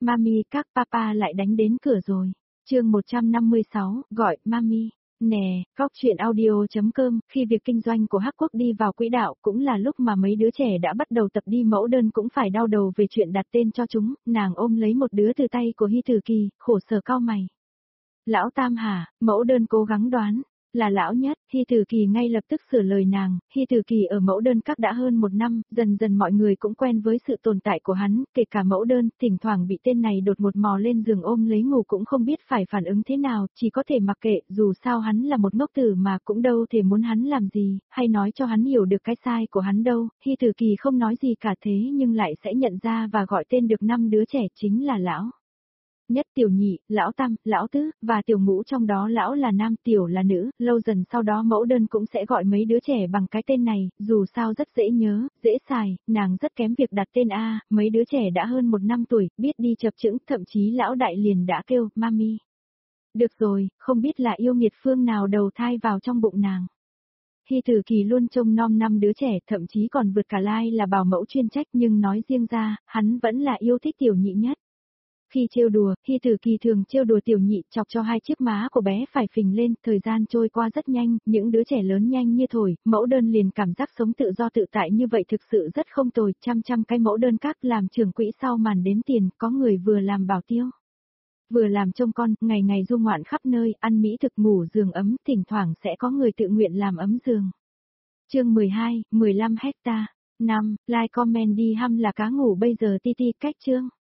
Mami, các papa lại đánh đến cửa rồi. Chương 156, gọi Mami. Nè, góc truyện audio.com, khi việc kinh doanh của Hắc Quốc đi vào quỹ đạo cũng là lúc mà mấy đứa trẻ đã bắt đầu tập đi mẫu đơn cũng phải đau đầu về chuyện đặt tên cho chúng, nàng ôm lấy một đứa từ tay của Hy Tử Kỳ, khổ sở cau mày. Lão Tam hả, mẫu đơn cố gắng đoán, là lão nhất, Hy Tử Kỳ ngay lập tức sửa lời nàng, Hy Tử Kỳ ở mẫu đơn các đã hơn 1 năm, dần dần mọi người cũng quen với sự tồn tại của hắn, kể cả mẫu đơn, thỉnh thoảng bị tên này đột ngột mò lên giường ôm lấy ngủ cũng không biết phải phản ứng thế nào, chỉ có thể mặc kệ, dù sao hắn là một ngốc tử mà cũng đâu thể muốn hắn làm gì, hay nói cho hắn hiểu được cái sai của hắn đâu, Hy Tử Kỳ không nói gì cả thế nhưng lại sẽ nhận ra và gọi tên được 5 đứa trẻ chính là lão nhất, tiểu nhị, lão tam, lão tứ, và tiểu ngũ, trong đó lão là nam, tiểu là nữ, lâu dần sau đó mẫu đơn cũng sẽ gọi mấy đứa trẻ bằng cái tên này, dù sao rất dễ nhớ, dễ xài, nàng rất kém việc đặt tên A, mấy đứa trẻ đã hơn 1 năm tuổi, biết đi chập chững, thậm chí lão đại liền đã kêu, Mami. Được rồi, không biết là yêu nghiệt phương nào đầu thai vào trong bụng nàng. Hy Tử Kỳ luôn trông nom 5 đứa trẻ, thậm chí còn vượt cả Lai là bảo mẫu chuyên trách, nhưng nói riêng ra, hắn vẫn là yêu thích tiểu nhị nhất. Khi trêu đùa, Hy Tử Kỳ thường trêu đùa tiểu nhị, chọc cho 2 chiếc má của bé phải phình lên, thời gian trôi qua rất nhanh, những đứa trẻ lớn nhanh như thổi, mẫu đơn liền cảm giác sống tự do tự tại như vậy thực sự rất không tồi, trăm cái mẫu đơn các làm trưởng quỹ sau màn đếm tiền, có người vừa làm bảo tiêu, vừa làm trông con, ngày ngày du ngoạn khắp nơi, ăn mỹ thực, ngủ giường ấm, thỉnh thoảng sẽ có người tự nguyện làm ấm giường. Chương 12, 15 hecta. 5, like comment đi hăm là cá ngủ bây giờ ti cách chương.